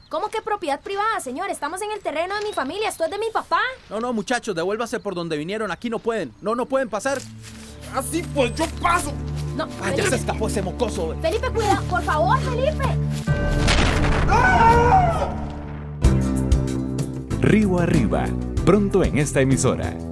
¿Cómo que propiedad privada, señor? Estamos en el terreno de mi familia, esto es de mi papá. No, muchachos, devuélvase por donde vinieron. Aquí no pueden. No pueden pasar. Así pues, yo paso. No, Ya se escapó ese mocoso. Felipe, cuidado, por favor, Felipe. Río Arriba, pronto en esta emisora.